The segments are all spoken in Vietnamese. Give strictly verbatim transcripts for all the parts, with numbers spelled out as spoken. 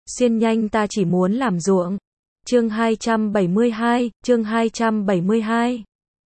Xuyên nhanh ta chỉ muốn làm ruộng. Chương hai trăm bảy mươi hai, chương hai trăm bảy mươi hai.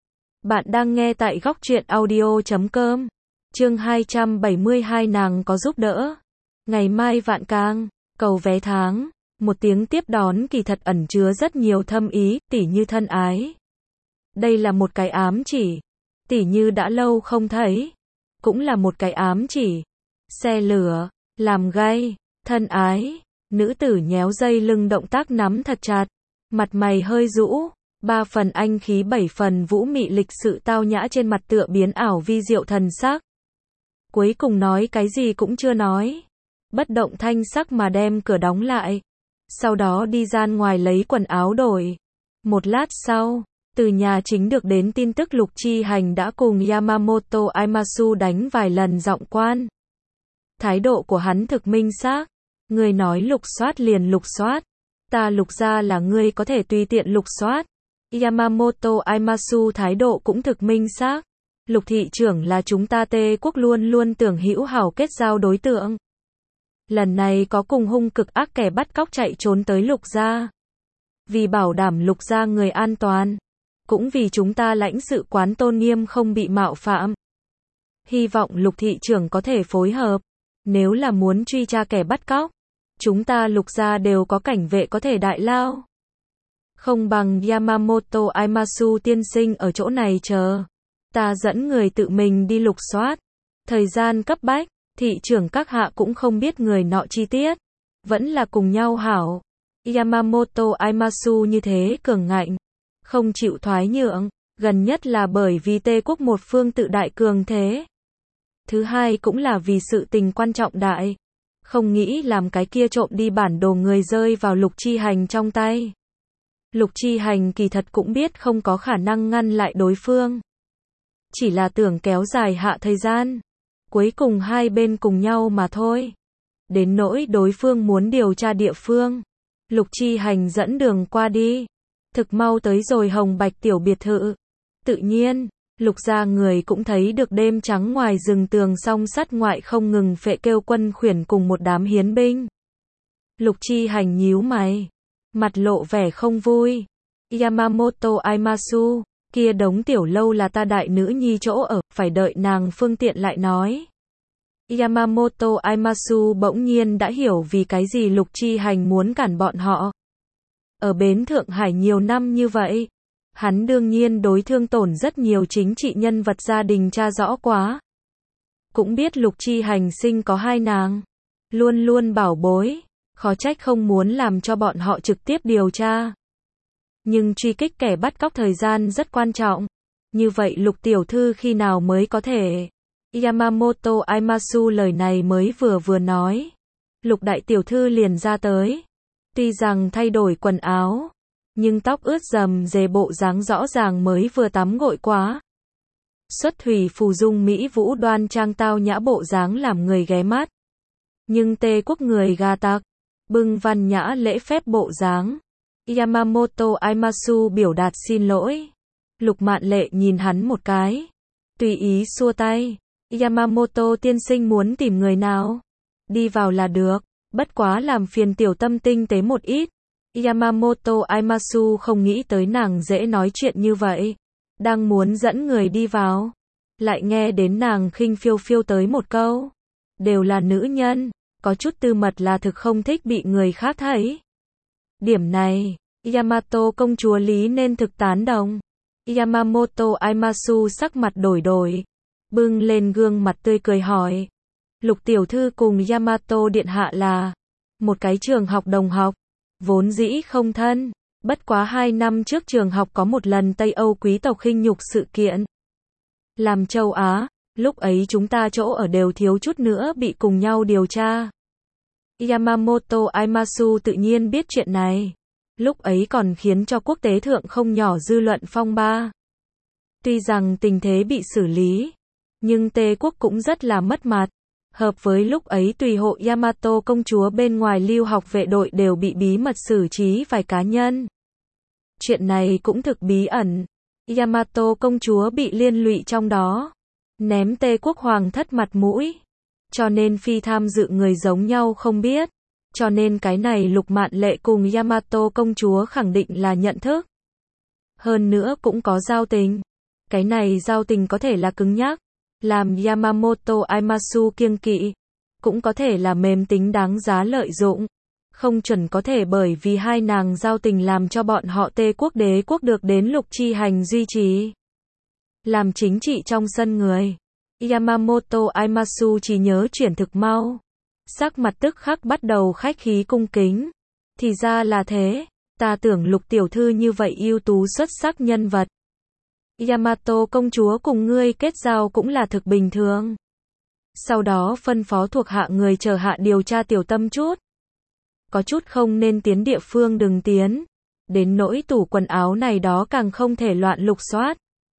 Bạn đang nghe tại góc truyện audio chấm com. Chương hai trăm bảy mươi hai nàng có giúp đỡ. Ngày mai vạn cang, cầu vé tháng. Một tiếng tiếp đón kỳ thật ẩn chứa rất nhiều thâm ý, tỉ như thân ái. Đây là một cái ám chỉ. Tỉ như đã lâu không thấy. Cũng là một cái ám chỉ. Xe lửa, làm gay, thân ái. Nữ tử nhéo dây lưng động tác nắm thật chặt. Mặt mày hơi rũ. Ba phần anh khí bảy phần vũ mị lịch sự tao nhã trên mặt tựa biến ảo vi diệu thần sắc. Cuối cùng nói cái gì cũng chưa nói. Bất động thanh sắc mà đem cửa đóng lại. Sau đó đi ra ngoài lấy quần áo đổi. Một lát sau, từ nhà chính được đến tin tức Lục Chi Hành đã cùng Yamamoto Aimasu đánh vài lần giọng quan. Thái độ của hắn thực minh xác. Người nói lục soát liền lục soát. Ta lục ra là ngươi có thể tùy tiện lục soát. Yamamoto Aimasu thái độ cũng thực minh xác. Lục thị trưởng là chúng ta Tê quốc luôn luôn tưởng hữu hảo kết giao đối tượng. Lần này có cùng hung cực ác kẻ bắt cóc chạy trốn tới lục gia. Vì bảo đảm lục gia người an toàn. Cũng vì chúng ta lãnh sự quán tôn nghiêm không bị mạo phạm. Hy vọng lục thị trưởng có thể phối hợp. Nếu là muốn truy tra kẻ bắt cóc. Chúng ta lục gia đều có cảnh vệ có thể đại lao. Không bằng Yamamoto Aimasu tiên sinh ở chỗ này chờ. Ta dẫn người tự mình đi lục soát. Thời gian cấp bách, thị trưởng các hạ cũng không biết người nọ chi tiết. Vẫn là cùng nhau hảo. Yamamoto Aimasu như thế cường ngạnh. Không chịu thoái nhượng. Gần nhất là bởi vì Tê quốc một phương tự đại cường thế. Thứ hai cũng là vì sự tình quan trọng đại. Không nghĩ làm cái kia trộm đi bản đồ người rơi vào Lục Chi Hành trong tay. Lục Chi Hành kỳ thật cũng biết không có khả năng ngăn lại đối phương. Chỉ là tưởng kéo dài hạ thời gian. Cuối cùng hai bên cùng nhau mà thôi. Đến nỗi đối phương muốn điều tra địa phương. Lục Chi Hành dẫn đường qua đi. Thực mau tới rồi Hồng Bạch tiểu biệt thự. Tự nhiên, Lục gia người cũng thấy được đêm trắng ngoài rừng tường song sắt ngoại không ngừng phệ kêu quân khuyển cùng một đám hiến binh. Lục Chi Hành nhíu mày. Mặt lộ vẻ không vui. Yamamoto Aimasu, kia đống tiểu lâu là ta đại nữ nhi chỗ ở, phải đợi nàng phương tiện lại nói. Yamamoto Aimasu bỗng nhiên đã hiểu vì cái gì Lục Chi Hành muốn cản bọn họ. Ở bến Thượng Hải nhiều năm như vậy, hắn đương nhiên đối thương tổn rất nhiều chính trị nhân vật gia đình tra rõ quá. Cũng biết Lục Chi Hành sinh có hai nàng, luôn luôn bảo bối, khó trách không muốn làm cho bọn họ trực tiếp điều tra. Nhưng truy kích kẻ bắt cóc thời gian rất quan trọng. Như vậy Lục tiểu thư khi nào mới có thể? Yamamoto Aimasu lời này mới vừa vừa nói. Lục đại tiểu thư liền ra tới. Tuy rằng thay đổi quần áo, nhưng tóc ướt rầm rề bộ dáng rõ ràng mới vừa tắm gội quá. Xuất thủy phù dung mỹ vũ đoan trang tao nhã bộ dáng làm người ghé mắt. Nhưng Tê quốc người gà tặc, bưng văn nhã lễ phép bộ dáng. Yamamoto Aimasu biểu đạt xin lỗi. Lục Mạn Lệ nhìn hắn một cái. Tùy ý xua tay. Yamamoto tiên sinh muốn tìm người nào? Đi vào là được. Bất quá làm phiền tiểu tâm tinh tế một ít. Yamamoto Aimasu không nghĩ tới nàng dễ nói chuyện như vậy. Đang muốn dẫn người đi vào. Lại nghe đến nàng khinh phiêu phiêu tới một câu. Đều là nữ nhân. Có chút tư mật là thực không thích bị người khác thấy. Điểm này, Yamato công chúa Lý nên thực tán đồng. Yamamoto Aimasu sắc mặt đổi đổi. Bưng lên gương mặt tươi cười hỏi. Lục tiểu thư cùng Yamato điện hạ là một cái trường học đồng học. Vốn dĩ không thân. Bất quá hai năm trước trường học có một lần Tây Âu quý tộc khinh nhục sự kiện. Làm châu Á, lúc ấy chúng ta chỗ ở đều thiếu chút nữa bị cùng nhau điều tra. Yamamoto Aimasu tự nhiên biết chuyện này. Lúc ấy còn khiến cho quốc tế thượng không nhỏ dư luận phong ba. Tuy rằng tình thế bị xử lý, nhưng Tê quốc cũng rất là mất mặt. Hợp với lúc ấy tùy hộ Yamato công chúa bên ngoài lưu học vệ đội đều bị bí mật xử trí vài cá nhân. Chuyện này cũng thực bí ẩn. Yamato công chúa bị liên lụy trong đó. Ném Tê quốc hoàng thất mặt mũi. Cho nên phi tham dự người giống nhau không biết. Cho nên cái này Lục Mạn Lệ cùng Yamato công chúa khẳng định là nhận thức. Hơn nữa cũng có giao tình. Cái này giao tình có thể là cứng nhắc, làm Yamamoto Aimasu kiêng kỵ, cũng có thể là mềm tính đáng giá lợi dụng. Không chuẩn có thể bởi vì hai nàng giao tình làm cho bọn họ Tê quốc đế quốc được đến Lục Chi Hành duy trì. Làm chính trị trong sân người. Yamamoto Aimasu chỉ nhớ chuyển thực mau. Sắc mặt tức khắc bắt đầu khách khí cung kính. Thì ra là thế, ta tưởng Lục tiểu thư như vậy ưu tú xuất sắc nhân vật. Yamato công chúa cùng ngươi kết giao cũng là thực bình thường. Sau đó phân phó thuộc hạ người chờ hạ điều tra tiểu tâm chút. Có chút không nên tiến địa phương đừng tiến. Đến nỗi tủ quần áo này đó càng không thể loạn lục soát.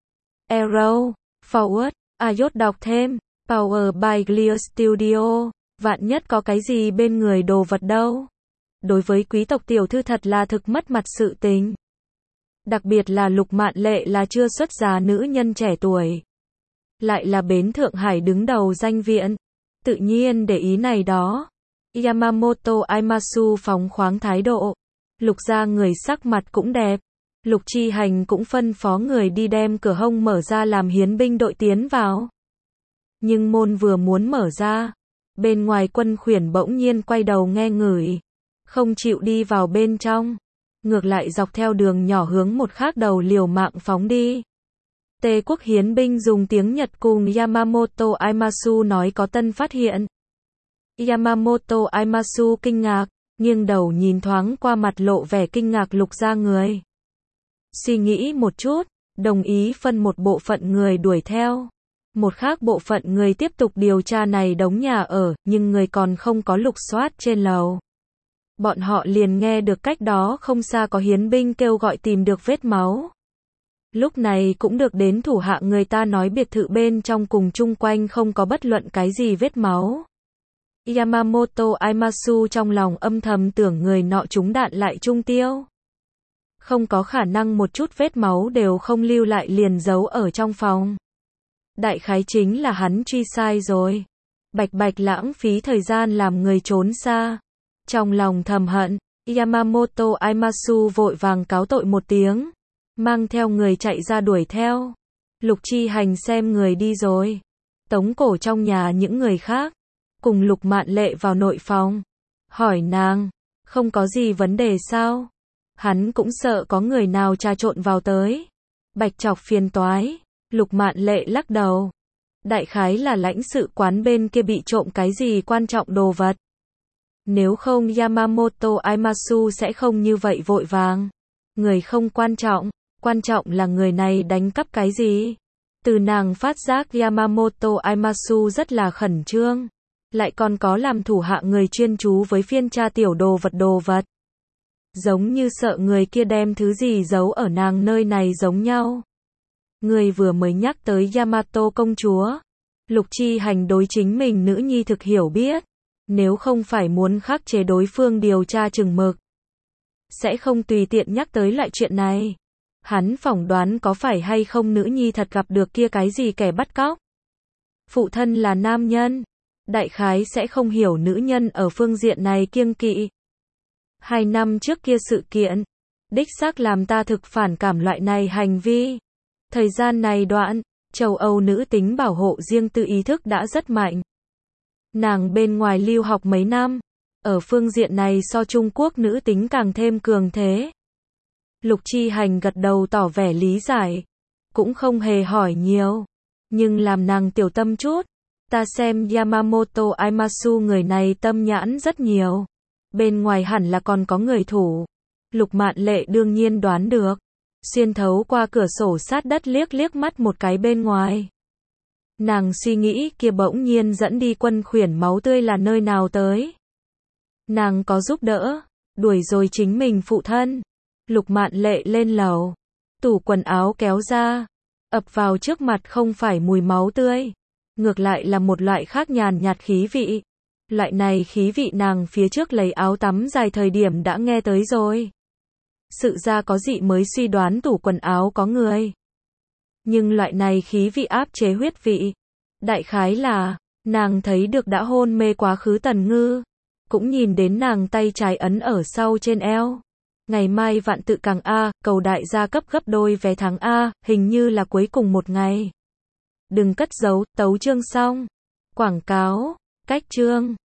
Arrow, Forward, Ayot đọc thêm, Power by Clear Studio, vạn nhất có cái gì bên người đồ vật đâu. Đối với quý tộc tiểu thư thật là thực mất mặt sự tình. Đặc biệt là Lục Mạn Lệ là chưa xuất giá nữ nhân trẻ tuổi. Lại là bến Thượng Hải đứng đầu danh viện. Tự nhiên để ý này đó. Yamamoto Aimasu phóng khoáng thái độ. Lục gia người sắc mặt cũng đẹp. Lục Chi Hành cũng phân phó người đi đem cửa hông mở ra làm hiến binh đội tiến vào. Nhưng môn vừa muốn mở ra, bên ngoài Quân Khuyển bỗng nhiên quay đầu nghe ngửi, không chịu đi vào bên trong, ngược lại dọc theo đường nhỏ hướng một khác đầu liều mạng phóng đi. Tê quốc hiến binh dùng tiếng Nhật cùng Yamamoto Aimasu nói có tân phát hiện. Yamamoto Aimasu kinh ngạc, nghiêng đầu nhìn thoáng qua mặt lộ vẻ kinh ngạc Lục gia người. Suy nghĩ một chút, đồng ý phân một bộ phận người đuổi theo. Một khác bộ phận người tiếp tục điều tra này đống nhà ở, nhưng người còn không có lục soát trên lầu. Bọn họ liền nghe được cách đó không xa có hiến binh kêu gọi tìm được vết máu. Lúc này cũng được đến thủ hạ người ta nói biệt thự bên trong cùng chung quanh không có bất luận cái gì vết máu. Yamamoto Aimasu trong lòng âm thầm tưởng người nọ trúng đạn lại trung tiêu. Không có khả năng một chút vết máu đều không lưu lại liền giấu ở trong phòng. Đại khái chính là hắn truy sai rồi. Bạch bạch lãng phí thời gian làm người trốn xa. Trong lòng thầm hận, Yamamoto Aimasu vội vàng cáo tội một tiếng. Mang theo người chạy ra đuổi theo. Lục Chi Hành xem người đi rồi. Tống cổ trong nhà những người khác. Cùng Lục Mạn Lệ vào nội phòng. Hỏi nàng, không có gì vấn đề sao? Hắn cũng sợ có người nào trà trộn vào tới. Bạch chọc phiền toái. Lục Mạn Lệ lắc đầu. Đại khái là lãnh sự quán bên kia bị trộm cái gì quan trọng đồ vật. Nếu không Yamamoto Aimasu sẽ không như vậy vội vàng. Người không quan trọng, quan trọng là người này đánh cắp cái gì. Từ nàng phát giác Yamamoto Aimasu rất là khẩn trương. Lại còn có làm thủ hạ người chuyên chú với phiên tra tiểu đồ vật đồ vật. Giống như sợ người kia đem thứ gì giấu ở nàng nơi này giống nhau. Người vừa mới nhắc tới Yamato công chúa. Lục Chi Hành đối chính mình nữ nhi thực hiểu biết. Nếu không phải muốn khắc chế đối phương điều tra chừng mực, sẽ không tùy tiện nhắc tới loại chuyện này. Hắn phỏng đoán có phải hay không nữ nhi thật gặp được kia cái gì kẻ bắt cóc. Phụ thân là nam nhân. Đại khái sẽ không hiểu nữ nhân ở phương diện này kiêng kỵ. Hai năm trước kia sự kiện, đích xác làm ta thực phản cảm loại này hành vi. Thời gian này đoạn, châu Âu nữ tính bảo hộ riêng tư ý thức đã rất mạnh. Nàng bên ngoài lưu học mấy năm, ở phương diện này so Trung Quốc nữ tính càng thêm cường thế. Lục Chi Hành gật đầu tỏ vẻ lý giải, cũng không hề hỏi nhiều, nhưng làm nàng tiểu tâm chút. Ta xem Yamamoto Aimasu người này tâm nhãn rất nhiều. Bên ngoài hẳn là còn có người thủ. Lục Mạn Lệ đương nhiên đoán được. Xuyên thấu qua cửa sổ sát đất liếc liếc mắt một cái bên ngoài. Nàng suy nghĩ kia bỗng nhiên dẫn đi Quân Khuyển máu tươi là nơi nào tới. Nàng có giúp đỡ, đuổi rồi chính mình phụ thân. Lục Mạn Lệ lên lầu. Tủ quần áo kéo ra. Ập vào trước mặt không phải mùi máu tươi. Ngược lại là một loại khác nhàn nhạt khí vị. Loại này khí vị nàng phía trước lấy áo tắm dài thời điểm đã nghe tới rồi. Sự ra có dị mới suy đoán tủ quần áo có người. Nhưng loại này khí vị áp chế huyết vị. Đại khái là, nàng thấy được đã hôn mê quá khứ Tần Ngư. cũng nhìn đến nàng tay trái ấn ở sau trên eo. Ngày mai vạn tự càng A, cầu đại gia cấp gấp đôi vé tháng A, hình như là cuối cùng một ngày. Đừng cất giấu, tấu chương xong. Quảng cáo, cách chương.